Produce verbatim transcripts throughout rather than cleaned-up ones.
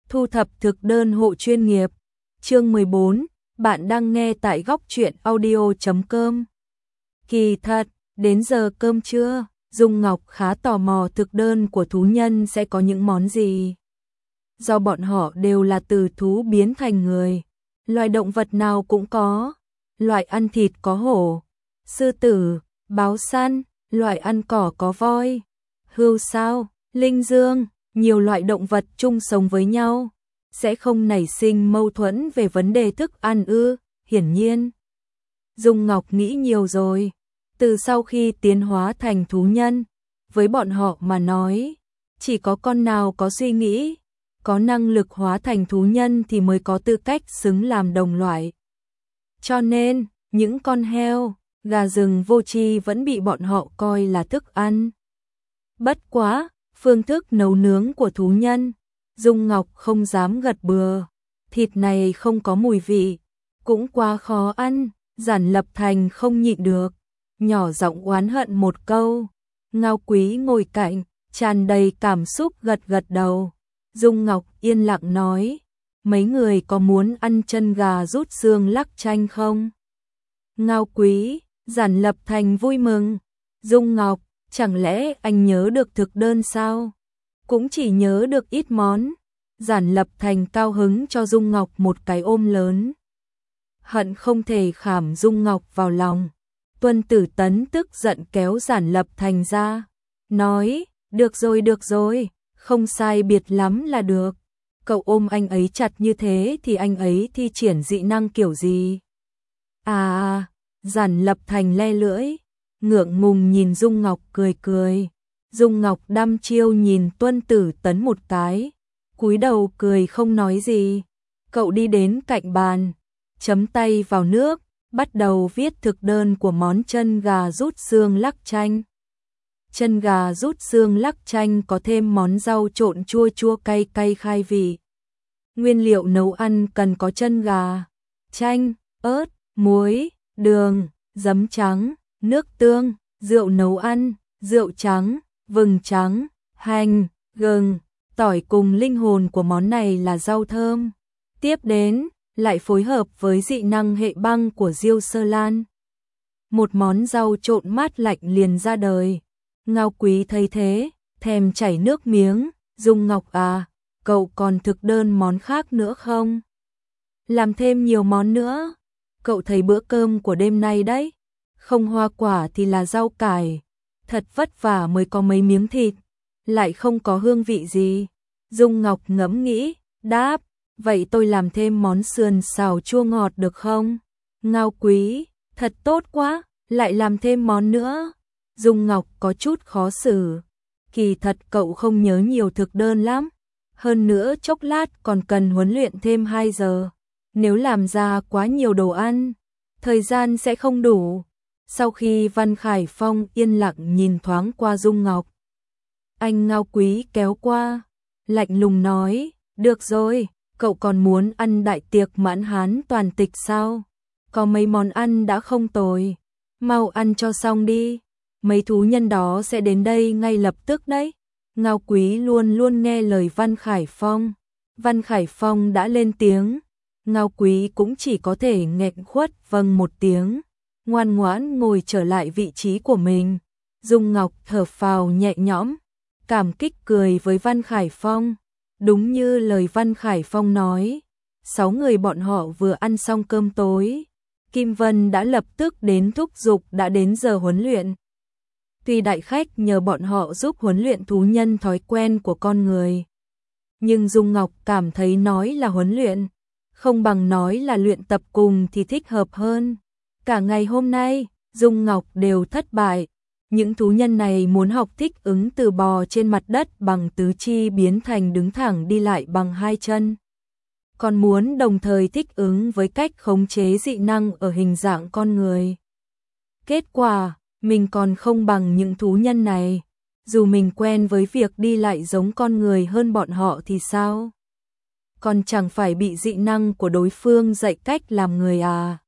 Thu thập thực đơn hộ chuyên nghiệp. Chương mười bốn, bạn đang nghe tại góc truyện audio chấm com. Kỳ thật, đến giờ cơm trưa, Dung Ngọc khá tò mò thực đơn của thú nhân sẽ có những món gì. Do bọn họ đều là từ thú biến thành người, loài động vật nào cũng có, loại ăn thịt có hổ, sư tử, báo săn, loại ăn cỏ có voi, hươu sao, linh dương, nhiều loại động vật chung sống với nhau, sẽ không nảy sinh mâu thuẫn về vấn đề thức ăn ư? Hiển nhiên, Dung Ngọc nghĩ nhiều rồi. Từ sau khi tiến hóa thành thú nhân, với bọn họ mà nói, chỉ có con nào có suy nghĩ, có năng lực hóa thành thú nhân thì mới có tư cách xứng làm đồng loại. Cho nên, những con heo, gà rừng vô tri vẫn bị bọn họ coi là thức ăn. Bất quá, phương thức nấu nướng của thú nhân, Dung Ngọc không dám gật bừa. Thịt này không có mùi vị, cũng quá khó ăn. Giản Lập Thành không nhịn được, nhỏ giọng oán hận một câu. Ngao Quý ngồi cạnh, tràn đầy cảm xúc gật gật đầu. Dung Ngọc yên lặng nói, mấy người có muốn ăn chân gà rút xương lắc chanh không? Ngao Quý, Giản Lập Thành vui mừng. Dung Ngọc, chẳng lẽ anh nhớ được thực đơn sao? Cũng chỉ nhớ được ít món. Giản Lập Thành cao hứng cho Dung Ngọc một cái ôm lớn. Hận không thể khảm Dung Ngọc vào lòng. Tuân Tử Tấn tức giận kéo Giản Lập Thành ra, nói, được rồi được rồi, không sai biệt lắm là được. Cậu ôm anh ấy chặt như thế thì anh ấy thi triển dị năng kiểu gì? À, Giản Lập Thành le lưỡi, ngượng ngùng nhìn Dung Ngọc cười cười. Dung Ngọc đăm chiêu nhìn Tuân Tử Tấn một cái, cúi đầu cười không nói gì. Cậu đi đến cạnh bàn, chấm tay vào nước, bắt đầu viết thực đơn của món chân gà rút xương lắc chanh. Chân gà rút xương lắc chanh có thêm món rau trộn chua chua cay cay khai vị. Nguyên liệu nấu ăn cần có chân gà, chanh, ớt, muối, đường, giấm trắng, nước tương, rượu nấu ăn, rượu trắng, vừng trắng, hành, gừng, tỏi cùng linh hồn của món này là rau thơm. Tiếp đến, lại phối hợp với dị năng hệ băng của Diêu Sơ Lan. Một món rau trộn mát lạnh liền ra đời. Ngao Quý thấy thế, thèm chảy nước miếng. Dung Ngọc à, cậu còn thực đơn món khác nữa không? Làm thêm nhiều món nữa. Cậu thấy bữa cơm của đêm nay đấy, không hoa quả thì là rau cải. Thật vất vả mới có mấy miếng thịt, lại không có hương vị gì. Dung Ngọc ngẫm nghĩ, đáp, vậy tôi làm thêm món sườn xào chua ngọt được không? Ngao Quý, thật tốt quá, lại làm thêm món nữa. Dung Ngọc có chút khó xử. Kỳ thật cậu không nhớ nhiều thực đơn lắm. Hơn nữa chốc lát còn cần huấn luyện thêm hai giờ. Nếu làm ra quá nhiều đồ ăn, thời gian sẽ không đủ. Sau khi Văn Khải Phong yên lặng nhìn thoáng qua Dung Ngọc, anh Ngao Quý kéo qua, lạnh lùng nói, được rồi, cậu còn muốn ăn đại tiệc mãn hán toàn tịch sao? Có mấy món ăn đã không tồi, mau ăn cho xong đi, mấy thú nhân đó sẽ đến đây ngay lập tức đấy. Ngao Quý luôn luôn nghe lời Văn Khải Phong. Văn Khải Phong đã lên tiếng, Ngao Quý cũng chỉ có thể nghẹn khuất vâng một tiếng, ngoan ngoãn ngồi trở lại vị trí của mình. Dung Ngọc thở phào nhẹ nhõm, cảm kích cười với Văn Khải Phong. Đúng như lời Văn Khải Phong nói, sáu người bọn họ vừa ăn xong cơm tối, Kim Vân đã lập tức đến thúc giục đã đến giờ huấn luyện. Tuy đại khách nhờ bọn họ giúp huấn luyện thú nhân thói quen của con người, nhưng Dung Ngọc cảm thấy nói là huấn luyện, không bằng nói là luyện tập cùng thì thích hợp hơn. Cả ngày hôm nay, Dung Ngọc đều thất bại. Những thú nhân này muốn học thích ứng từ bò trên mặt đất bằng tứ chi biến thành đứng thẳng đi lại bằng hai chân. Còn muốn đồng thời thích ứng với cách khống chế dị năng ở hình dạng con người. Kết quả, mình còn không bằng những thú nhân này. Dù mình quen với việc đi lại giống con người hơn bọn họ thì sao? Còn chẳng phải bị dị năng của đối phương dạy cách làm người à?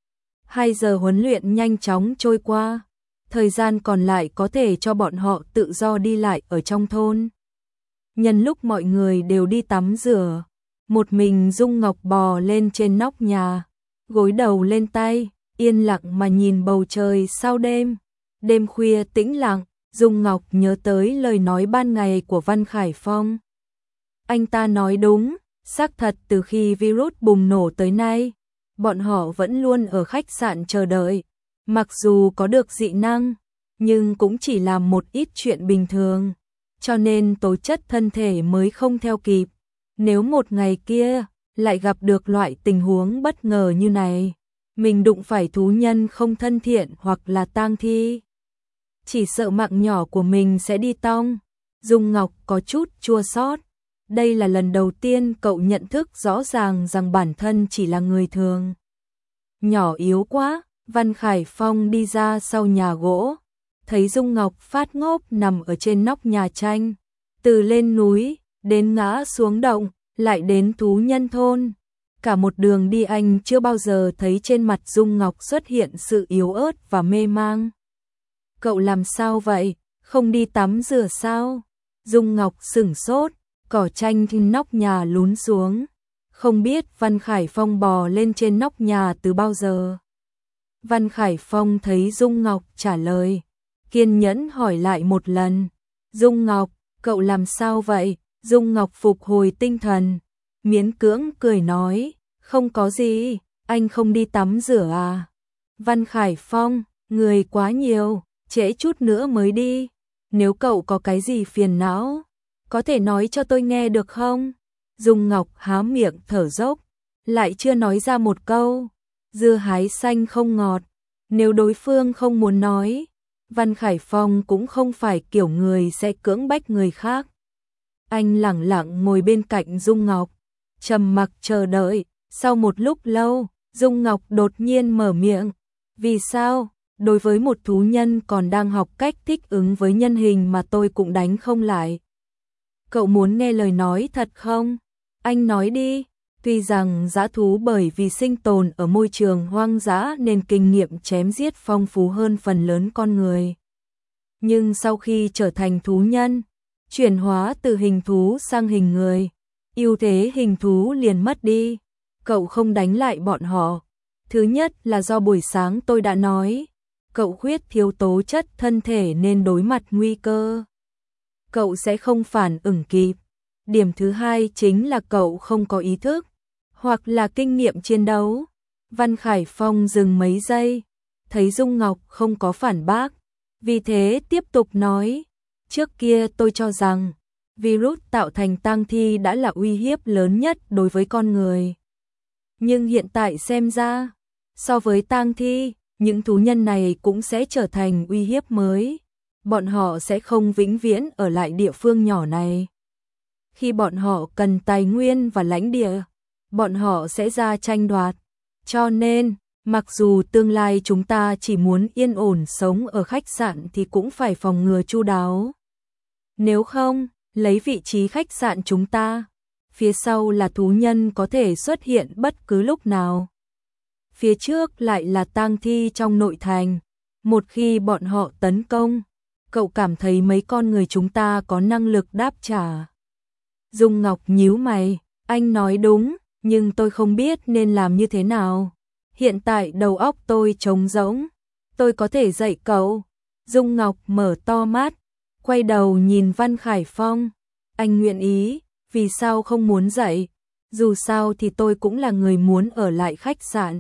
Hai giờ huấn luyện nhanh chóng trôi qua. Thời gian còn lại có thể cho bọn họ tự do đi lại ở trong thôn. Nhân lúc mọi người đều đi tắm rửa, Một mình Dung Ngọc bò lên trên nóc nhà, gối đầu lên tay, yên lặng mà nhìn bầu trời sau đêm. Đêm khuya tĩnh lặng, Dung Ngọc nhớ tới lời nói ban ngày của Văn Khải Phong. Anh ta nói đúng, xác thật từ khi virus bùng nổ tới nay, bọn họ vẫn luôn ở khách sạn chờ đợi. Mặc dù có được dị năng, nhưng cũng chỉ làm một ít chuyện bình thường, cho nên tố chất thân thể mới không theo kịp. Nếu một ngày kia lại gặp được loại tình huống bất ngờ như này, mình đụng phải thú nhân không thân thiện hoặc là tang thi, chỉ sợ mạng nhỏ của mình sẽ đi tong. Dung Ngọc có chút chua xót. Đây là lần đầu tiên cậu nhận thức rõ ràng rằng bản thân chỉ là người thường. Nhỏ yếu quá. Văn Khải Phong đi ra sau nhà gỗ, thấy Dung Ngọc phát ngốc nằm ở trên nóc nhà tranh. Từ lên núi, đến ngã xuống động, lại đến thú nhân thôn. Cả một đường đi anh chưa bao giờ thấy trên mặt Dung Ngọc xuất hiện sự yếu ớt và mê mang. Cậu làm sao vậy, không đi tắm rửa sao? Dung Ngọc sửng sốt, cỏ tranh trên nóc nhà lún xuống. Không biết Văn Khải Phong bò lên trên nóc nhà từ bao giờ. Văn Khải Phong thấy Dung Ngọc trả lời, kiên nhẫn hỏi lại một lần. Dung Ngọc, cậu làm sao vậy? Dung Ngọc phục hồi tinh thần, miễn cưỡng cười nói, không có gì, anh không đi tắm rửa à? Văn Khải Phong, người quá nhiều, trễ chút nữa mới đi. Nếu cậu có cái gì phiền não, có thể nói cho tôi nghe được không? Dung Ngọc há miệng thở dốc, lại chưa nói ra một câu. Dưa hái xanh không ngọt, nếu đối phương không muốn nói, Văn Khải Phong cũng không phải kiểu người sẽ cưỡng bách người khác. Anh lẳng lặng ngồi bên cạnh Dung Ngọc, trầm mặc chờ đợi. Sau một lúc lâu, Dung Ngọc đột nhiên mở miệng. Vì sao? Đối với một thú nhân còn đang học cách thích ứng với nhân hình mà tôi cũng đánh không lại. Cậu muốn nghe lời nói thật không? Anh nói đi. Tuy rằng dã thú bởi vì sinh tồn ở môi trường hoang dã nên kinh nghiệm chém giết phong phú hơn phần lớn con người. Nhưng sau khi trở thành thú nhân, chuyển hóa từ hình thú sang hình người, ưu thế hình thú liền mất đi. Cậu không đánh lại bọn họ. Thứ nhất là do buổi sáng tôi đã nói, cậu khuyết thiếu tố chất thân thể nên đối mặt nguy cơ, cậu sẽ không phản ứng kịp. Điểm thứ hai chính là cậu không có ý thức, hoặc là kinh nghiệm chiến đấu. Văn Khải Phong dừng mấy giây, thấy Dung Ngọc không có phản bác, vì thế tiếp tục nói, trước kia tôi cho rằng virus tạo thành tang thi đã là uy hiếp lớn nhất đối với con người. Nhưng hiện tại xem ra, so với tang thi, những thú nhân này cũng sẽ trở thành uy hiếp mới. Bọn họ sẽ không vĩnh viễn ở lại địa phương nhỏ này. Khi bọn họ cần tài nguyên và lãnh địa, bọn họ sẽ ra tranh đoạt. Cho nên, mặc dù tương lai chúng ta chỉ muốn yên ổn sống ở khách sạn thì cũng phải phòng ngừa chu đáo. Nếu không, lấy vị trí khách sạn chúng ta, phía sau là thú nhân có thể xuất hiện bất cứ lúc nào. Phía trước lại là tang thi trong nội thành. Một khi bọn họ tấn công, cậu cảm thấy mấy con người chúng ta có năng lực đáp trả. Dung Ngọc nhíu mày, anh nói đúng, nhưng tôi không biết nên làm như thế nào. Hiện tại đầu óc tôi trống rỗng, tôi có thể dạy cậu. Dung Ngọc mở to mắt, quay đầu nhìn Văn Khải Phong. Anh nguyện ý, vì sao không muốn dạy? Dù sao thì tôi cũng là người muốn ở lại khách sạn.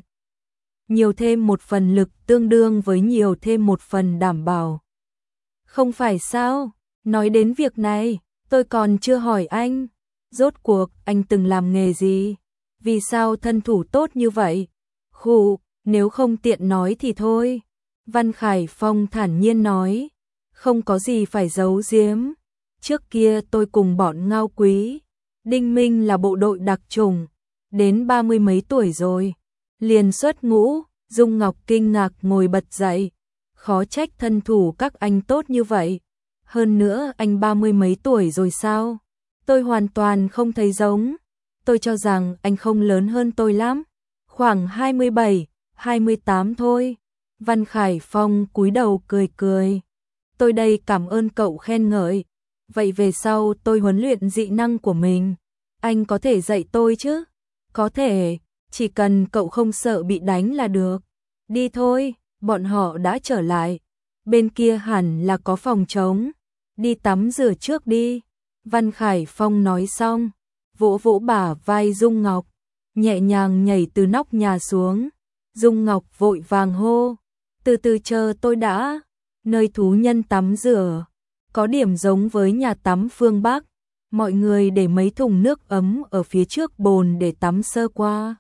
Nhiều thêm một phần lực tương đương với nhiều thêm một phần đảm bảo. Không phải sao? Nói đến việc này, tôi còn chưa hỏi anh. Rốt cuộc anh từng làm nghề gì? Vì sao thân thủ tốt như vậy? Khụ, nếu không tiện nói thì thôi. Văn Khải Phong thản nhiên nói. Không có gì phải giấu giếm. Trước kia tôi cùng bọn Ngao Quý, Đinh Minh là bộ đội đặc chủng. Đến ba mươi mấy tuổi rồi, liền xuất ngũ. Dung Ngọc kinh ngạc ngồi bật dậy. Khó trách thân thủ các anh tốt như vậy. Hơn nữa anh ba mươi mấy tuổi rồi sao? Tôi hoàn toàn không thấy giống. Tôi cho rằng anh không lớn hơn tôi lắm. Khoảng hai mươi bảy, hai mươi tám thôi. Văn Khải Phong cúi đầu cười cười. Tôi đây cảm ơn cậu khen ngợi. Vậy về sau tôi huấn luyện dị năng của mình. Anh có thể dạy tôi chứ? Có thể, chỉ cần cậu không sợ bị đánh là được. Đi thôi, bọn họ đã trở lại. Bên kia hẳn là có phòng trống. Đi tắm rửa trước đi. Văn Khải Phong nói xong, vỗ vỗ bả vai Dung Ngọc, nhẹ nhàng nhảy từ nóc nhà xuống. Dung Ngọc vội vàng hô, từ từ chờ tôi đã. Nơi thú nhân tắm rửa có điểm giống với nhà tắm phương Bắc. Mọi người để mấy thùng nước ấm ở phía trước bồn để tắm sơ qua.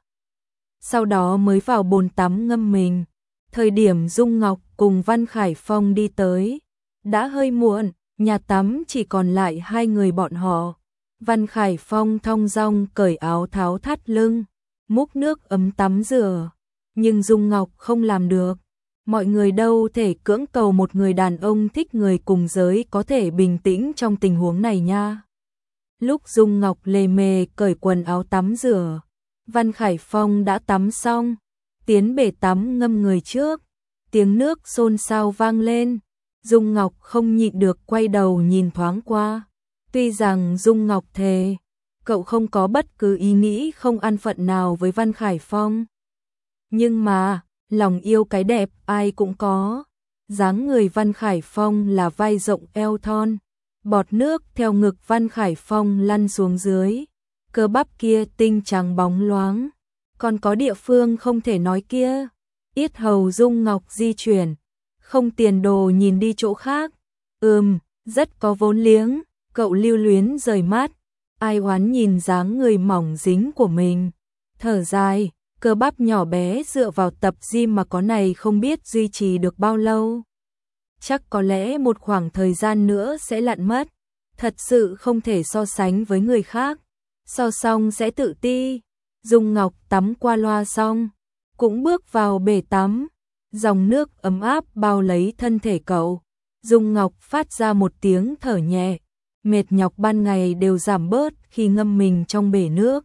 Sau đó mới vào bồn tắm ngâm mình. Thời điểm Dung Ngọc cùng Văn Khải Phong đi tới, đã hơi muộn, nhà tắm chỉ còn lại hai người bọn họ. Văn Khải Phong thong dong cởi áo tháo thắt lưng, múc nước ấm tắm rửa. Nhưng Dung Ngọc không làm được. Mọi người đâu thể cưỡng cầu một người đàn ông thích người cùng giới có thể bình tĩnh trong tình huống này nha. Lúc Dung Ngọc lề mề cởi quần áo tắm rửa, Văn Khải Phong đã tắm xong, tiến bể tắm ngâm người trước. Tiếng nước xôn xao vang lên, Dung Ngọc không nhịn được quay đầu nhìn thoáng qua. Tuy rằng Dung Ngọc thề, cậu không có bất cứ ý nghĩ không an phận nào với Văn Khải Phong. Nhưng mà, lòng yêu cái đẹp ai cũng có. Dáng người Văn Khải Phong là vai rộng eo thon, bọt nước theo ngực Văn Khải Phong lăn xuống dưới. Cơ bắp kia tinh trắng bóng loáng, còn có địa phương không thể nói kia. Yết hầu Dung Ngọc di chuyển, không tiền đồ nhìn đi chỗ khác. Ừm, rất có vốn liếng, cậu lưu luyến rời mắt, ai oán nhìn dáng người mỏng dính của mình. Thở dài, cơ bắp nhỏ bé dựa vào tập gym mà có này không biết duy trì được bao lâu. Chắc có lẽ một khoảng thời gian nữa sẽ lặn mất, thật sự không thể so sánh với người khác. So xong sẽ tự ti. Dung Ngọc tắm qua loa xong, cũng bước vào bể tắm. Dòng nước ấm áp bao lấy thân thể cậu. Dung Ngọc phát ra một tiếng thở nhẹ, mệt nhọc ban ngày đều giảm bớt khi ngâm mình trong bể nước.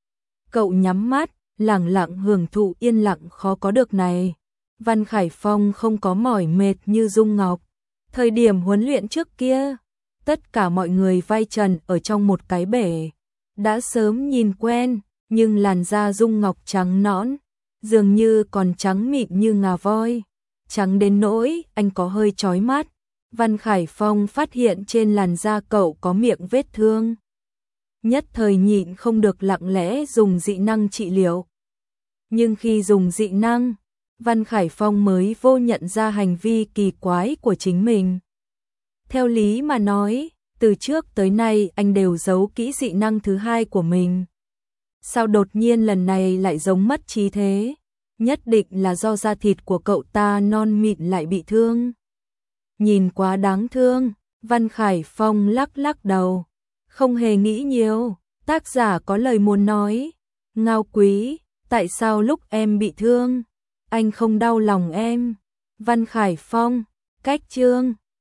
Cậu nhắm mắt, lặng lặng hưởng thụ yên lặng khó có được này. Văn Khải Phong không có mỏi mệt như Dung Ngọc. Thời điểm huấn luyện trước kia, tất cả mọi người vai trần ở trong một cái bể. Đã sớm nhìn quen, nhưng làn da Dung Ngọc trắng nõn, dường như còn trắng mịn như ngà voi. Trắng đến nỗi anh có hơi chói mắt. Văn Khải Phong phát hiện trên làn da cậu có miệng vết thương. Nhất thời nhịn không được lặng lẽ dùng dị năng trị liệu. Nhưng khi dùng dị năng, Văn Khải Phong mới vô nhận ra hành vi kỳ quái của chính mình. Theo lý mà nói, từ trước tới nay anh đều giấu kỹ dị năng thứ hai của mình. Sao đột nhiên lần này lại giống mất trí thế? Nhất định là do da thịt của cậu ta non mịn lại bị thương. Nhìn quá đáng thương, Văn Khải Phong lắc lắc đầu. Không hề nghĩ nhiều, tác giả có lời muốn nói. Ngao Quý, tại sao lúc em bị thương, anh không đau lòng em? Văn Khải Phong, cách chương.